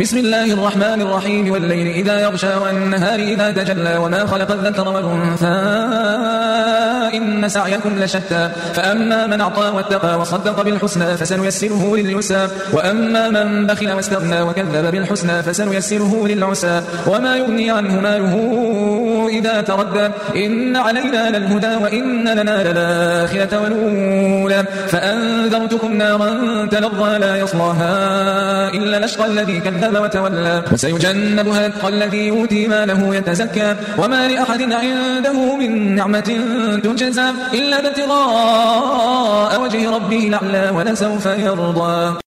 بسم الله الرحمن الرحيم والليل إذا يغشى والنهار إذا تجلى وما خلق الذكر والأنثى إن سعيكم لشتى فأما من أعطى واتقى وصدق بالحسنى فسنيسره لليسرى وأما من بخل واستغنى وكذب بالحسنى فسنيسره للعسرى وما يغني عنه ماله إذا تردى إن علينا للهدى وإن لنا للآخرة والأولى فأنذرتكم نارا تلظى لا يصلاها إلا الأشقى الذي كذب وتولى وسيجنبها الأتقى الذي يؤتي ماله يتزكى وما لأحد عنده من نعمة تجزى إلا ابتغاء وجه ربه الأعلى ولسوف يرضى.